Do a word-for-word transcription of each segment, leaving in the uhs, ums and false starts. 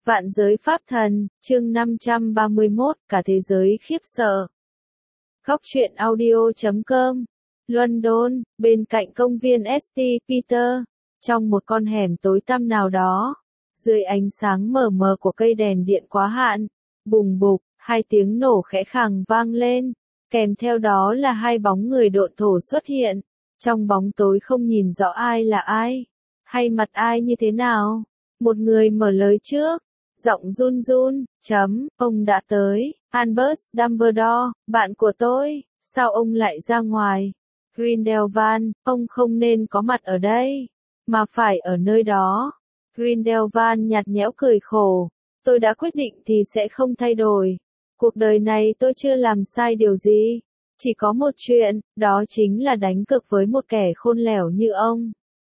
Vạn giới pháp thần, chương năm trăm ba mươi mốt, cả thế giới khiếp sợ. Góc truyện audio chấm com, London, bên cạnh công viên Saint Peter, trong một con hẻm tối tăm nào đó, dưới ánh sáng mờ mờ của cây đèn điện quá hạn, bùng bục, hai tiếng nổ khẽ khàng vang lên, kèm theo đó là hai bóng người độn thổ xuất hiện, trong bóng tối không nhìn rõ ai là ai, hay mặt ai như thế nào. Một người mở lời trước, giọng run run, chấm, ông đã tới, Albus Dumbledore, bạn của tôi, sao ông lại ra ngoài? Grindelwald, ông không nên có mặt ở đây, mà phải ở nơi đó. Grindelwald nhạt nhẽo cười khổ, tôi đã quyết định thì sẽ không thay đổi. Cuộc đời này tôi chưa làm sai điều gì, chỉ có một chuyện, đó chính là đánh cược với một kẻ khôn lẻo như ông.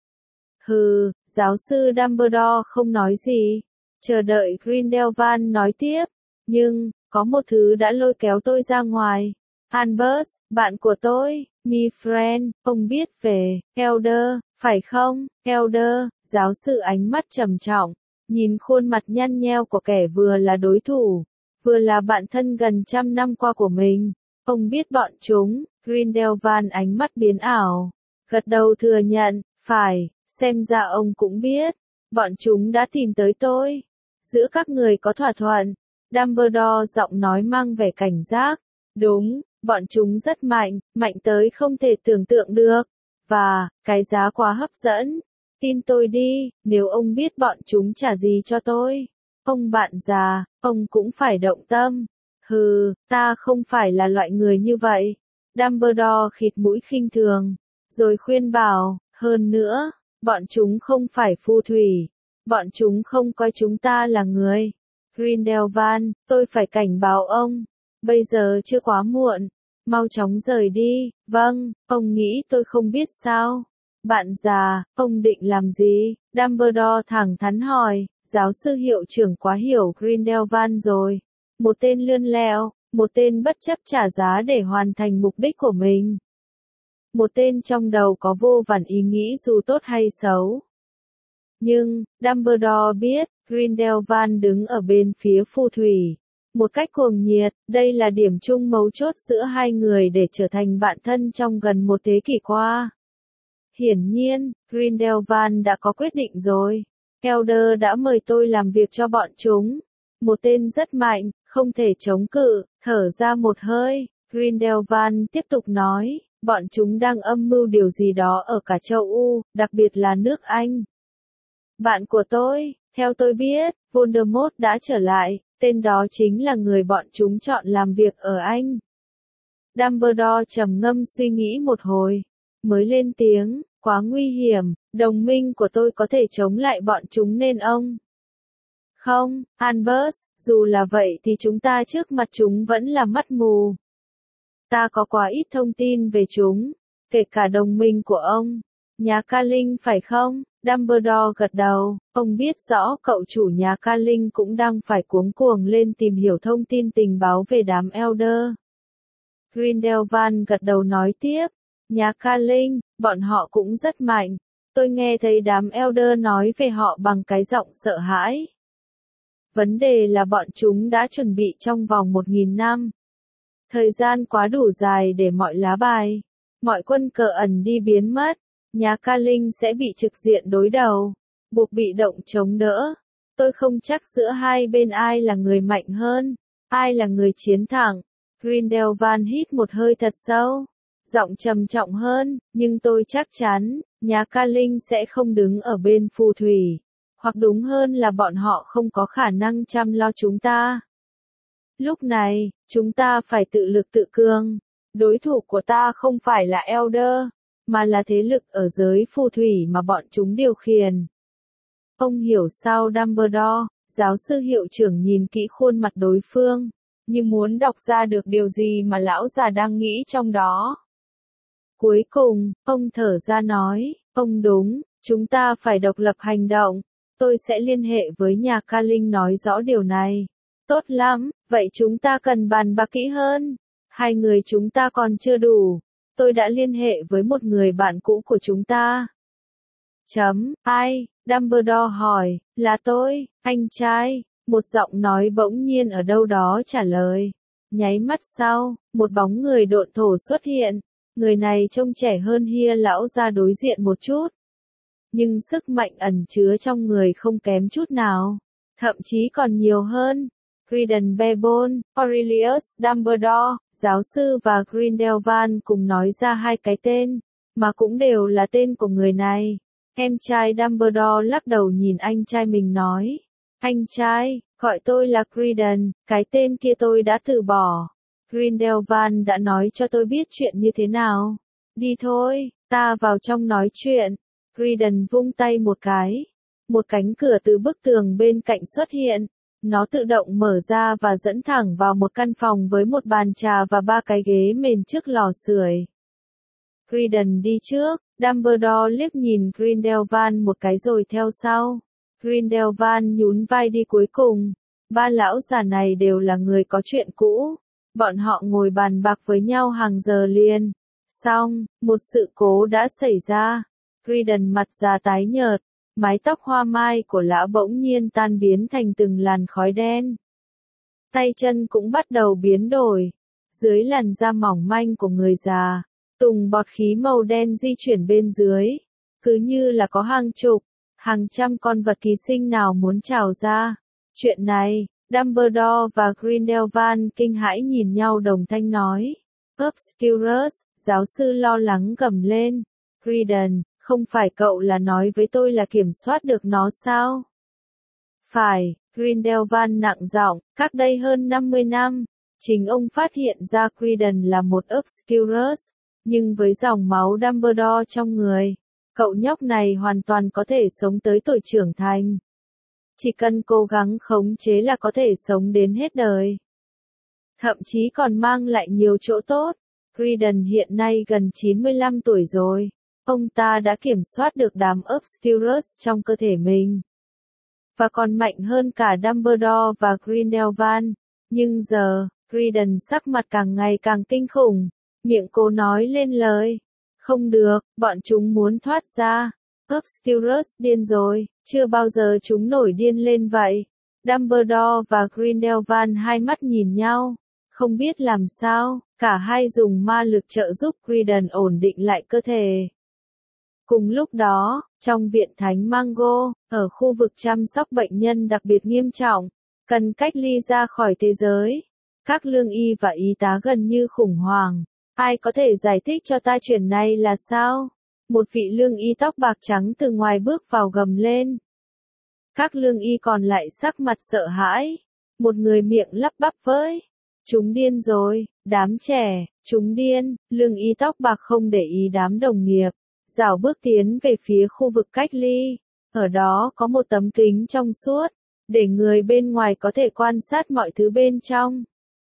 Hừ, giáo sư Dumbledore không nói gì, chờ đợi Grindelwald nói tiếp, nhưng, có một thứ đã lôi kéo tôi ra ngoài. Albus, bạn của tôi, my friend, ông biết về Elder, phải không? Elder, giáo sư ánh mắt trầm trọng, nhìn khuôn mặt nhăn nheo của kẻ vừa là đối thủ, vừa là bạn thân gần trăm năm qua của mình. Ông biết bọn chúng. Grindelwald ánh mắt biến ảo, gật đầu thừa nhận, phải, xem ra ông cũng biết, bọn chúng đã tìm tới tôi. Giữa các người có thỏa thuận. Dumbledore giọng nói mang vẻ cảnh giác. Đúng, bọn chúng rất mạnh, mạnh tới không thể tưởng tượng được. Và, cái giá quá hấp dẫn. Tin tôi đi, nếu ông biết bọn chúng trả gì cho tôi. Ông bạn già, ông cũng phải động tâm. Hừ, ta không phải là loại người như vậy. Dumbledore khịt mũi khinh thường, rồi khuyên bảo, hơn nữa, bọn chúng không phải phù thủy. Bọn chúng không coi chúng ta là người. Grindelwald, tôi phải cảnh báo ông. Bây giờ chưa quá muộn. Mau chóng rời đi. Vâng, ông nghĩ tôi không biết sao? Bạn già, ông định làm gì? Dumbledore thẳng thắn hỏi. Giáo sư hiệu trưởng quá hiểu Grindelwald rồi. Một tên lươn lẹo, một tên bất chấp trả giá để hoàn thành mục đích của mình. Một tên trong đầu có vô vàn ý nghĩ dù tốt hay xấu. Nhưng, Dumbledore biết, Grindelwald đứng ở bên phía phù thủy. Một cách cuồng nhiệt, đây là điểm chung mấu chốt giữa hai người để trở thành bạn thân trong gần một thế kỷ qua. Hiển nhiên, Grindelwald đã có quyết định rồi. Elder đã mời tôi làm việc cho bọn chúng. Một tên rất mạnh, không thể chống cự, thở ra một hơi. Grindelwald tiếp tục nói, bọn chúng đang âm mưu điều gì đó ở cả châu U, đặc biệt là nước Anh. Bạn của tôi, theo tôi biết, Voldemort đã trở lại, tên đó chính là người bọn chúng chọn làm việc ở Anh. Dumbledore trầm ngâm suy nghĩ một hồi, mới lên tiếng, quá nguy hiểm, đồng minh của tôi có thể chống lại bọn chúng nên ông. Không, Albus, dù là vậy thì chúng ta trước mặt chúng vẫn là mắt mù. Ta có quá ít thông tin về chúng, kể cả đồng minh của ông. Nhà Ca Linh phải không? Dumbledore gật đầu, ông biết rõ cậu chủ nhà Ca Linh cũng đang phải cuống cuồng lên tìm hiểu thông tin tình báo về đám Elder. Grindelwald gật đầu nói tiếp, nhà Ca Linh, bọn họ cũng rất mạnh. Tôi nghe thấy đám Elder nói về họ bằng cái giọng sợ hãi. Vấn đề là bọn chúng đã chuẩn bị trong vòng một nghìn năm. Thời gian quá đủ dài để mọi lá bài, mọi quân cờ ẩn đi biến mất. Nhà Ca Linh sẽ bị trực diện đối đầu, buộc bị động chống đỡ. Tôi không chắc giữa hai bên ai là người mạnh hơn, ai là người chiến thắng. Grindelwald hít một hơi thật sâu, giọng trầm trọng hơn, nhưng tôi chắc chắn, nhà Ca Linh sẽ không đứng ở bên phù thủy. Hoặc đúng hơn là bọn họ không có khả năng chăm lo chúng ta. Lúc này, chúng ta phải tự lực tự cường. Đối thủ của ta không phải là Elder, mà là thế lực ở giới phù thủy mà bọn chúng điều khiển. Ông hiểu sao Dumbledore? Giáo sư hiệu trưởng nhìn kỹ khuôn mặt đối phương, như muốn đọc ra được điều gì mà lão già đang nghĩ trong đó. Cuối cùng, ông thở ra nói, ông đúng, chúng ta phải độc lập hành động. Tôi sẽ liên hệ với nhà Ca Linh nói rõ điều này. Tốt lắm, vậy chúng ta cần bàn bạc kỹ hơn. Hai người chúng ta còn chưa đủ. Tôi đã liên hệ với một người bạn cũ của chúng ta. Chấm, ai? Dumbledore hỏi, là tôi, anh trai. Một giọng nói bỗng nhiên ở đâu đó trả lời. Nháy mắt sau, một bóng người độn thổ xuất hiện. Người này trông trẻ hơn Hia lão ra đối diện một chút. Nhưng sức mạnh ẩn chứa trong người không kém chút nào. Thậm chí còn nhiều hơn. Credence Barebone, Aurelius Dumbledore, giáo sư và Grindelwald cùng nói ra hai cái tên, mà cũng đều là tên của người này. Em trai Dumbledore lắc đầu nhìn anh trai mình nói. Anh trai, gọi tôi là Credence, cái tên kia tôi đã từ bỏ. Grindelwald đã nói cho tôi biết chuyện như thế nào. Đi thôi, ta vào trong nói chuyện. Credence vung tay một cái. Một cánh cửa từ bức tường bên cạnh xuất hiện. Nó tự động mở ra và dẫn thẳng vào một căn phòng với một bàn trà và ba cái ghế mền trước lò sưởi. Credence đi trước, Dumbledore liếc nhìn Grindelwald một cái rồi theo sau. Grindelwald nhún vai đi cuối cùng. Ba lão già này đều là người có chuyện cũ. Bọn họ ngồi bàn bạc với nhau hàng giờ liền. Xong, một sự cố đã xảy ra. Credence mặt già tái nhợt. Mái tóc hoa mai của lão bỗng nhiên tan biến thành từng làn khói đen. Tay chân cũng bắt đầu biến đổi. Dưới làn da mỏng manh của người già, tùng bọt khí màu đen di chuyển bên dưới. Cứ như là có hàng chục, hàng trăm con vật ký sinh nào muốn trào ra. Chuyện này, Dumbledore và Grindelwald kinh hãi nhìn nhau đồng thanh nói. Obscurus, giáo sư lo lắng gầm lên. Credence, không phải cậu là nói với tôi là kiểm soát được nó sao? Phải, Grindelwald nặng giọng, cách đây hơn năm mươi năm, chính ông phát hiện ra Credence là một Obscurus, nhưng với dòng máu Dumbledore trong người, cậu nhóc này hoàn toàn có thể sống tới tuổi trưởng thành. Chỉ cần cố gắng khống chế là có thể sống đến hết đời. Thậm chí còn mang lại nhiều chỗ tốt. Credence hiện nay gần chín mươi lăm tuổi rồi. Ông ta đã kiểm soát được đám Obscurus trong cơ thể mình. Và còn mạnh hơn cả Dumbledore và Grindelwald. Nhưng giờ, Credence sắc mặt càng ngày càng kinh khủng. Miệng cố nói lên lời. Không được, bọn chúng muốn thoát ra. Obscurus điên rồi, chưa bao giờ chúng nổi điên lên vậy. Dumbledore và Grindelwald hai mắt nhìn nhau. Không biết làm sao, cả hai dùng ma lực trợ giúp Credence ổn định lại cơ thể. Cùng lúc đó, trong viện Thánh Mango, ở khu vực chăm sóc bệnh nhân đặc biệt nghiêm trọng, cần cách ly ra khỏi thế giới. Các lương y và y tá gần như khủng hoảng. Ai có thể giải thích cho ta chuyện này là sao? Một vị lương y tóc bạc trắng từ ngoài bước vào gầm lên. Các lương y còn lại sắc mặt sợ hãi. Một người miệng lắp bắp với. Chúng điên rồi, đám trẻ, chúng điên, lương y tóc bạc không để ý đám đồng nghiệp. Rảo bước tiến về phía khu vực cách ly. Ở đó có một tấm kính trong suốt, để người bên ngoài có thể quan sát mọi thứ bên trong.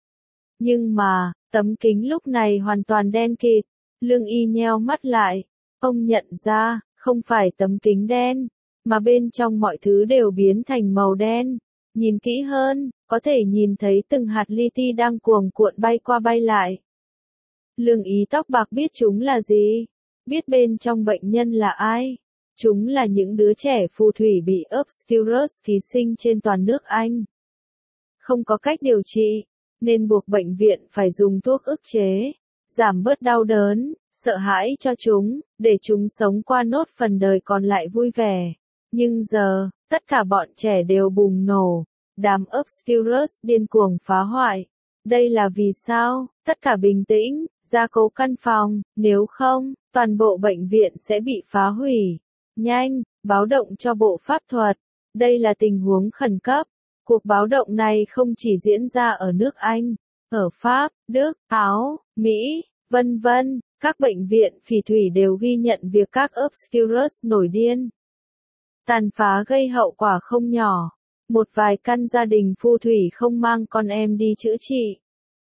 Nhưng mà, tấm kính lúc này hoàn toàn đen kịt. Lương y nheo mắt lại. Ông nhận ra, không phải tấm kính đen, mà bên trong mọi thứ đều biến thành màu đen. Nhìn kỹ hơn, có thể nhìn thấy từng hạt li ti đang cuồng cuộn bay qua bay lại. Lương y tóc bạc biết chúng là gì? Biết bên trong bệnh nhân là ai? Chúng là những đứa trẻ phù thủy bị Obscurus ký sinh trên toàn nước Anh. Không có cách điều trị, nên buộc bệnh viện phải dùng thuốc ức chế, giảm bớt đau đớn, sợ hãi cho chúng, để chúng sống qua nốt phần đời còn lại vui vẻ. Nhưng giờ, tất cả bọn trẻ đều bùng nổ, đám Obscurus điên cuồng phá hoại. Đây là vì sao? Tất cả bình tĩnh, gia cố căn phòng, nếu không, toàn bộ bệnh viện sẽ bị phá hủy. Nhanh, báo động cho bộ pháp thuật. Đây là tình huống khẩn cấp. Cuộc báo động này không chỉ diễn ra ở nước Anh, ở Pháp, Đức, Áo, Mỹ, vân vân, các bệnh viện phỉ thủy đều ghi nhận việc các Obscurus nổi điên. Tàn phá gây hậu quả không nhỏ. Một vài căn gia đình phù thủy không mang con em đi chữa trị.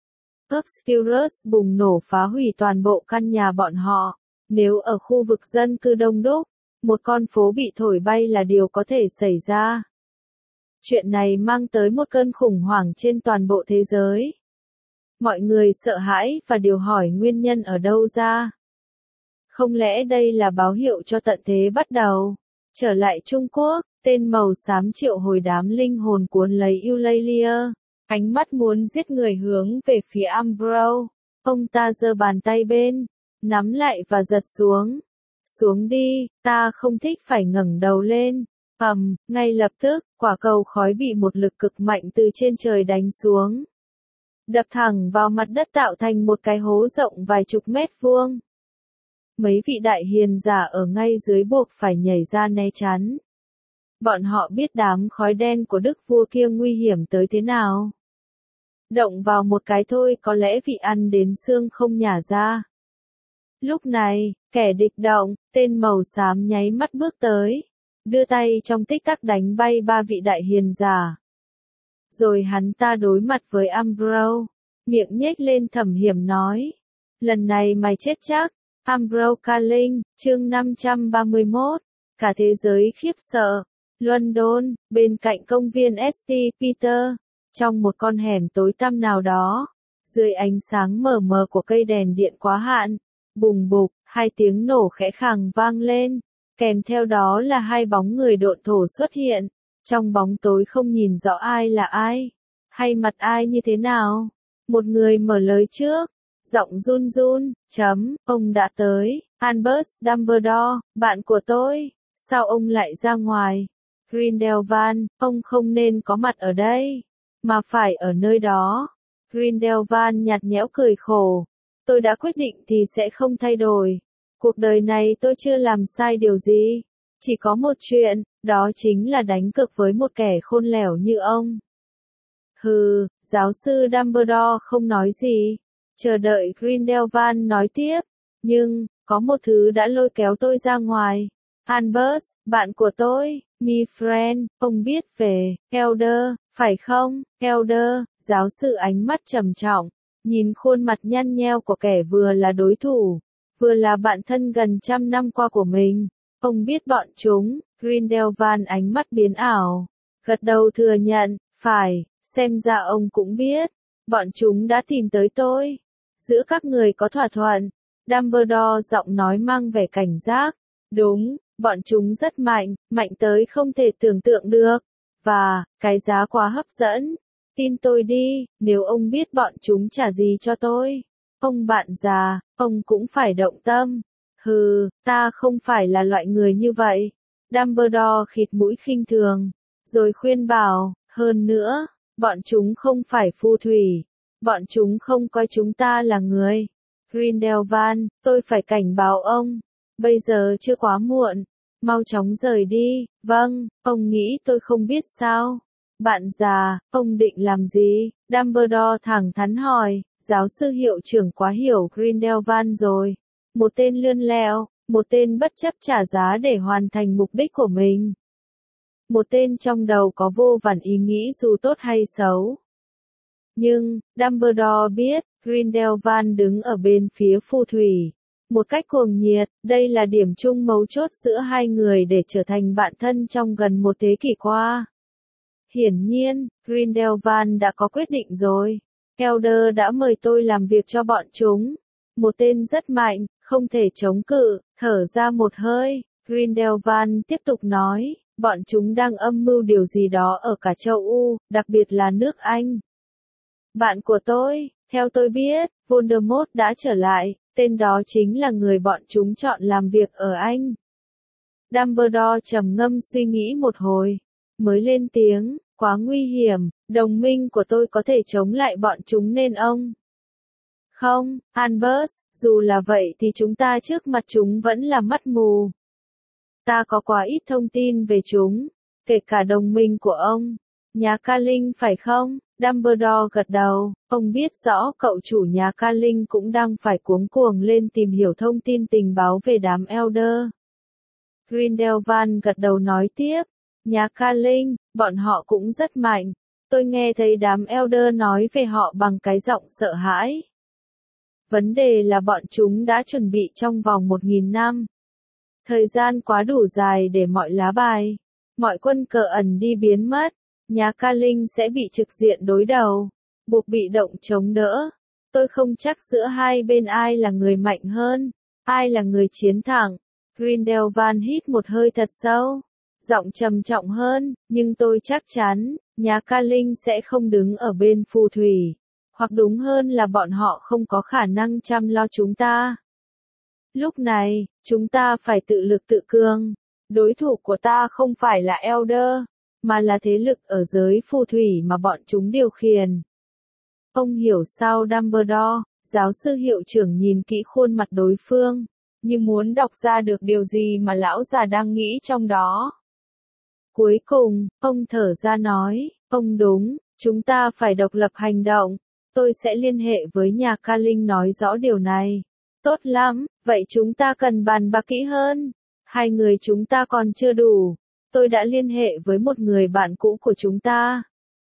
Obscurus bùng nổ phá hủy toàn bộ căn nhà bọn họ. Nếu ở khu vực dân cư đông đúc, một con phố bị thổi bay là điều có thể xảy ra. Chuyện này mang tới một cơn khủng hoảng trên toàn bộ thế giới. Mọi người sợ hãi và điều hỏi nguyên nhân ở đâu ra. Không lẽ đây là báo hiệu cho tận thế bắt đầu? Trở lại Trung Quốc, tên màu xám triệu hồi đám linh hồn cuốn lấy Eulalia, ánh mắt muốn giết người hướng về phía Ambrose. Ông ta giơ bàn tay bên, nắm lại và giật xuống. Xuống đi, ta không thích phải ngẩng đầu lên. Ầm, ngay lập tức, quả cầu khói bị một lực cực mạnh từ trên trời đánh xuống. Đập thẳng vào mặt đất tạo thành một cái hố rộng vài chục mét vuông. Mấy vị đại hiền giả ở ngay dưới buộc phải nhảy ra né chắn. Bọn họ biết đám khói đen của đức vua kia nguy hiểm tới thế nào. Động vào một cái thôi có lẽ vị ăn đến xương không nhả ra. Lúc này, kẻ địch động, tên màu xám nháy mắt bước tới, đưa tay trong tích tắc đánh bay ba vị đại hiền giả. Rồi hắn ta đối mặt với Ambrose, miệng nhếch lên thầm hiểm nói, lần này mày chết chắc. Ambrose Carling, chương năm trăm ba mươi mốt, cả thế giới khiếp sợ. London, bên cạnh công viên Saint Peter, trong một con hẻm tối tăm nào đó, dưới ánh sáng mờ mờ của cây đèn điện quá hạn, bùng bục, hai tiếng nổ khẽ khàng vang lên, kèm theo đó là hai bóng người độn thổ xuất hiện, trong bóng tối không nhìn rõ ai là ai, hay mặt ai như thế nào. Một người mở lời trước, giọng run run, chấm, ông đã tới, Albus Dumbledore, bạn của tôi, sao ông lại ra ngoài? Grindelwald, ông không nên có mặt ở đây, mà phải ở nơi đó. Grindelwald nhạt nhẽo cười khổ, tôi đã quyết định thì sẽ không thay đổi. Cuộc đời này tôi chưa làm sai điều gì, chỉ có một chuyện, đó chính là đánh cược với một kẻ khôn lẻo như ông. Hừ, giáo sư Dumbledore không nói gì, chờ đợi Grindelwald nói tiếp, nhưng, có một thứ đã lôi kéo tôi ra ngoài. Albus, bạn của tôi, my friend, ông biết về Elder, phải không? Elder, giáo sư ánh mắt trầm trọng, nhìn khuôn mặt nhăn nheo của kẻ vừa là đối thủ, vừa là bạn thân gần trăm năm qua của mình. Ông biết bọn chúng. Grindelwald ánh mắt biến ảo, gật đầu thừa nhận, phải, xem ra ông cũng biết, bọn chúng đã tìm tới tôi. Giữa các người có thỏa thuận. Dumbledore giọng nói mang vẻ cảnh giác. Đúng, bọn chúng rất mạnh, mạnh tới không thể tưởng tượng được. Và, cái giá quá hấp dẫn. Tin tôi đi, nếu ông biết bọn chúng trả gì cho tôi. Ông bạn già, ông cũng phải động tâm. Hừ, ta không phải là loại người như vậy. Dumbledore khịt mũi khinh thường, rồi khuyên bảo, hơn nữa, bọn chúng không phải phù thủy. Bọn chúng không coi chúng ta là người. Grindelwald, tôi phải cảnh báo ông. Bây giờ chưa quá muộn. Mau chóng rời đi. Vâng, ông nghĩ tôi không biết sao? Bạn già, ông định làm gì? Dumbledore thẳng thắn hỏi. Giáo sư hiệu trưởng quá hiểu Grindelwald rồi. Một tên lươn lẹo, một tên bất chấp trả giá để hoàn thành mục đích của mình. Một tên trong đầu có vô vàn ý nghĩ dù tốt hay xấu. Nhưng, Dumbledore biết, Grindelwald đứng ở bên phía phù thủy. Một cách cuồng nhiệt, đây là điểm chung mấu chốt giữa hai người để trở thành bạn thân trong gần một thế kỷ qua. Hiển nhiên, Grindelwald đã có quyết định rồi. Elder đã mời tôi làm việc cho bọn chúng. Một tên rất mạnh, không thể chống cự, thở ra một hơi. Grindelwald tiếp tục nói, bọn chúng đang âm mưu điều gì đó ở cả châu U, đặc biệt là nước Anh. Bạn của tôi, theo tôi biết, Voldemort đã trở lại, tên đó chính là người bọn chúng chọn làm việc ở Anh. Dumbledore trầm ngâm suy nghĩ một hồi, mới lên tiếng, quá nguy hiểm, đồng minh của tôi có thể chống lại bọn chúng nên ông. Không, Albus, dù là vậy thì chúng ta trước mặt chúng vẫn là mắt mù. Ta có quá ít thông tin về chúng, kể cả đồng minh của ông. Nhà Carling phải không? Dumbledore gật đầu, ông biết rõ cậu chủ nhà Carling cũng đang phải cuống cuồng lên tìm hiểu thông tin tình báo về đám Elder. Grindelwald gật đầu nói tiếp, nhà Carling, bọn họ cũng rất mạnh. Tôi nghe thấy đám Elder nói về họ bằng cái giọng sợ hãi. Vấn đề là bọn chúng đã chuẩn bị trong vòng một nghìn năm. Thời gian quá đủ dài để mọi lá bài, mọi quân cờ ẩn đi biến mất. Nhà Carling sẽ bị trực diện đối đầu, buộc bị động chống đỡ. Tôi không chắc giữa hai bên ai là người mạnh hơn, ai là người chiến thắng. Grindelwald hít một hơi thật sâu, giọng trầm trọng hơn, nhưng tôi chắc chắn, nhà Ca Linh sẽ không đứng ở bên phù thủy. Hoặc đúng hơn là bọn họ không có khả năng chăm lo chúng ta. Lúc này, chúng ta phải tự lực tự cường. Đối thủ của ta không phải là Elder, mà là thế lực ở giới phù thủy mà bọn chúng điều khiển. Ông hiểu sao Dumbledore, giáo sư hiệu trưởng nhìn kỹ khuôn mặt đối phương, như muốn đọc ra được điều gì mà lão già đang nghĩ trong đó. Cuối cùng, ông thở ra nói, ông đúng, chúng ta phải độc lập hành động. Tôi sẽ liên hệ với nhà Ca Linh nói rõ điều này. Tốt lắm, vậy chúng ta cần bàn bạc kỹ hơn. Hai người chúng ta còn chưa đủ. Tôi đã liên hệ với một người bạn cũ của chúng ta.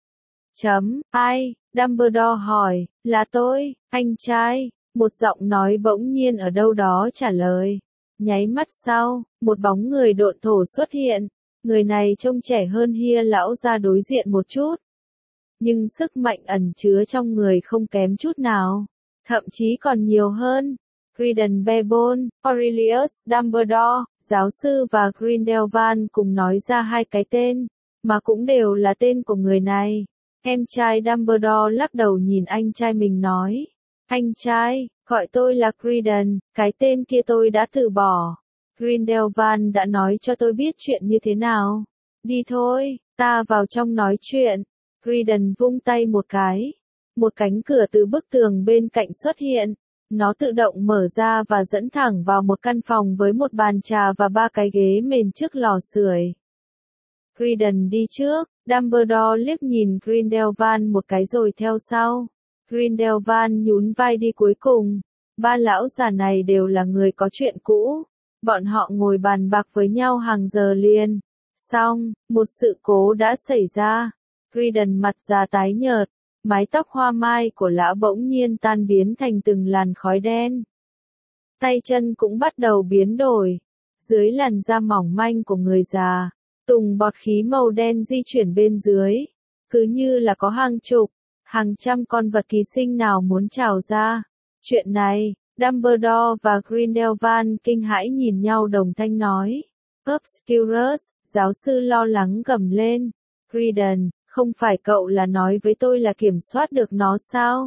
Chấm, ai? Dumbledore hỏi, là tôi, anh trai. Một giọng nói bỗng nhiên ở đâu đó trả lời. Nháy mắt sau, một bóng người độn thổ xuất hiện. Người này trông trẻ hơn Hia lão ra đối diện một chút. Nhưng sức mạnh ẩn chứa trong người không kém chút nào. Thậm chí còn nhiều hơn. Credence Barebone, Aurelius Dumbledore, giáo sư và Grindelwald cùng nói ra hai cái tên, mà cũng đều là tên của người này. Em trai Dumbledore lắc đầu nhìn anh trai mình nói. Anh trai, gọi tôi là Credence, cái tên kia tôi đã từ bỏ. Grindelwald đã nói cho tôi biết chuyện như thế nào. Đi thôi, ta vào trong nói chuyện. Credence vung tay một cái. Một cánh cửa từ bức tường bên cạnh xuất hiện. Nó tự động mở ra và dẫn thẳng vào một căn phòng với một bàn trà và ba cái ghế mền trước lò sưởi. Credence đi trước, Dumbledore liếc nhìn Grindelwald một cái rồi theo sau. Grindelwald nhún vai đi cuối cùng. Ba lão già này đều là người có chuyện cũ. Bọn họ ngồi bàn bạc với nhau hàng giờ liền. Xong, một sự cố đã xảy ra. Credence mặt già tái nhợt. Mái tóc hoa mai của lão bỗng nhiên tan biến thành từng làn khói đen. Tay chân cũng bắt đầu biến đổi. Dưới làn da mỏng manh của người già, tùng bọt khí màu đen di chuyển bên dưới. Cứ như là có hàng chục, hàng trăm con vật ký sinh nào muốn trào ra. Chuyện này, Dumbledore và Grindelwald kinh hãi nhìn nhau đồng thanh nói. Obscurus, giáo sư lo lắng gầm lên. Credence, không phải cậu là nói với tôi là kiểm soát được nó sao?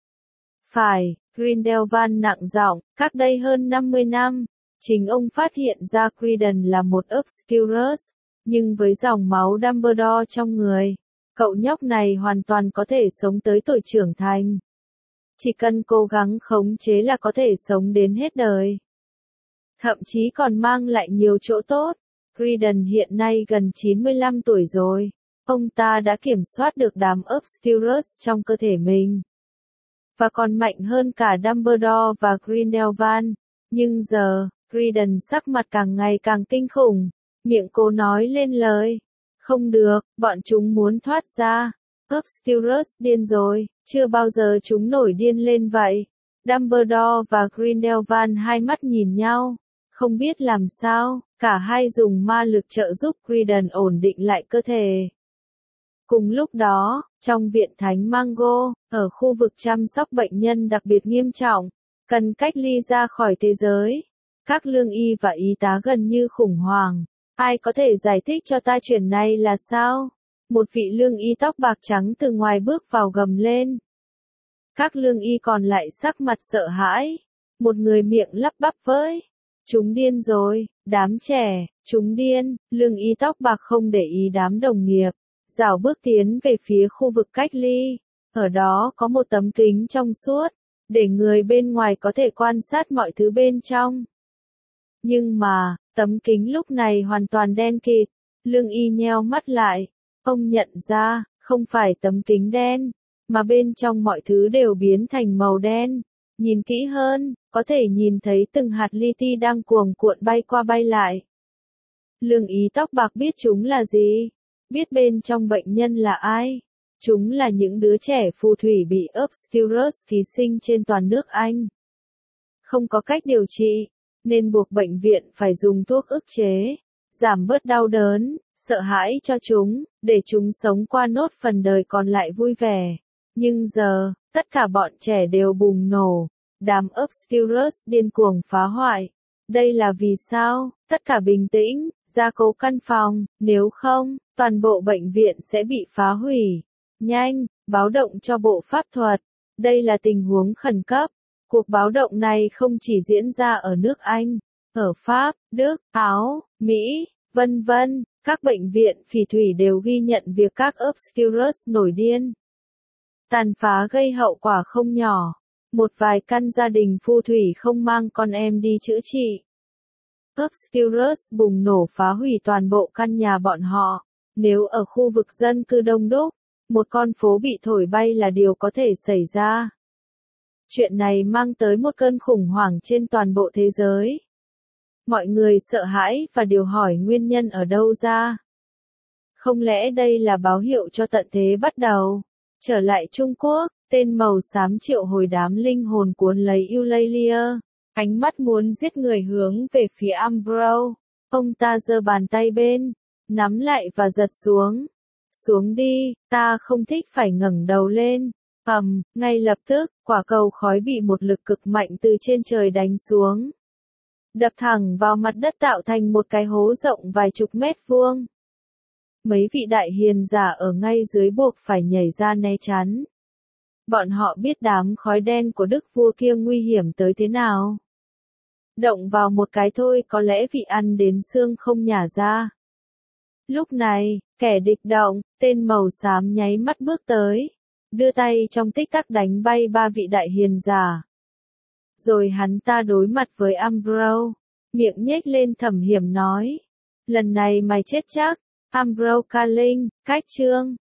Phải, Grindelwald nặng giọng, cách đây hơn năm mươi năm, chính ông phát hiện ra Credence là một Obscurus, nhưng với dòng máu Dumbledore trong người, cậu nhóc này hoàn toàn có thể sống tới tuổi trưởng thành. Chỉ cần cố gắng khống chế là có thể sống đến hết đời. Thậm chí còn mang lại nhiều chỗ tốt. Credence hiện nay gần chín mươi lăm tuổi rồi. Ông ta đã kiểm soát được đám Obscurus trong cơ thể mình. Và còn mạnh hơn cả Dumbledore và Grindelwald. Nhưng giờ, Credence sắc mặt càng ngày càng kinh khủng. Miệng cố nói lên lời. Không được, bọn chúng muốn thoát ra. Obscurus điên rồi, chưa bao giờ chúng nổi điên lên vậy. Dumbledore và Grindelwald hai mắt nhìn nhau. Không biết làm sao, cả hai dùng ma lực trợ giúp Credence ổn định lại cơ thể. Cùng lúc đó, trong viện Thánh Mango, ở khu vực chăm sóc bệnh nhân đặc biệt nghiêm trọng, cần cách ly ra khỏi thế giới. Các lương y và y tá gần như khủng hoảng. Ai có thể giải thích cho ta chuyện này là sao? Một vị lương y tóc bạc trắng từ ngoài bước vào gầm lên. Các lương y còn lại sắc mặt sợ hãi. Một người miệng lắp bắp với. Chúng điên rồi, đám trẻ, chúng điên, lương y tóc bạc không để ý đám đồng nghiệp. Rảo bước tiến về phía khu vực cách ly. Ở đó có một tấm kính trong suốt, để người bên ngoài có thể quan sát mọi thứ bên trong. Nhưng mà, tấm kính lúc này hoàn toàn đen kịt. Lương y nheo mắt lại. Ông nhận ra, không phải tấm kính đen, mà bên trong mọi thứ đều biến thành màu đen. Nhìn kỹ hơn, có thể nhìn thấy từng hạt li ti đang cuồng cuộn bay qua bay lại. Lương y tóc bạc biết chúng là gì? Biết bên trong bệnh nhân là ai? Chúng là những đứa trẻ phù thủy bị Obscurus ký sinh trên toàn nước Anh. Không có cách điều trị, nên buộc bệnh viện phải dùng thuốc ức chế, giảm bớt đau đớn, sợ hãi cho chúng, để chúng sống qua nốt phần đời còn lại vui vẻ. Nhưng giờ, tất cả bọn trẻ đều bùng nổ, đám Obscurus điên cuồng phá hoại. Đây là vì sao? Tất cả bình tĩnh, gia cố căn phòng, nếu không, toàn bộ bệnh viện sẽ bị phá hủy. Nhanh, báo động cho bộ pháp thuật. Đây là tình huống khẩn cấp. Cuộc báo động này không chỉ diễn ra ở nước Anh, ở Pháp, Đức, Áo, Mỹ, vân vân, các bệnh viện phỉ thủy đều ghi nhận việc các obscurus nổi điên. Tàn phá gây hậu quả không nhỏ. Một vài căn gia đình phù thủy không mang con em đi chữa trị. Obscurus bùng nổ phá hủy toàn bộ căn nhà bọn họ. Nếu ở khu vực dân cư đông đúc, một con phố bị thổi bay là điều có thể xảy ra. Chuyện này mang tới một cơn khủng hoảng trên toàn bộ thế giới. Mọi người sợ hãi và điều hỏi nguyên nhân ở đâu ra. Không lẽ đây là báo hiệu cho tận thế bắt đầu? Trở lại Trung Quốc, tên màu xám triệu hồi đám linh hồn cuốn lấy Eulalia. Ánh mắt muốn giết người hướng về phía Ambrose. Ông ta giơ bàn tay bên, nắm lại và giật xuống. Xuống đi, ta không thích phải ngẩng đầu lên. Ầm, ngay lập tức, quả cầu khói bị một lực cực mạnh từ trên trời đánh xuống. Đập thẳng vào mặt đất tạo thành một cái hố rộng vài chục mét vuông. Mấy vị đại hiền giả ở ngay dưới buộc phải nhảy ra né chắn. Bọn họ biết đám khói đen của đức vua kia nguy hiểm tới thế nào. Động vào một cái thôi có lẽ vị ăn đến xương không nhả ra. Lúc này, kẻ địch động, tên màu xám nháy mắt bước tới, đưa tay trong tích tắc đánh bay ba vị đại hiền giả. Rồi hắn ta đối mặt với Ambrose, miệng nhếch lên thầm hiểm nói. Lần này mày chết chắc, Ambrose ca linh, cách chương.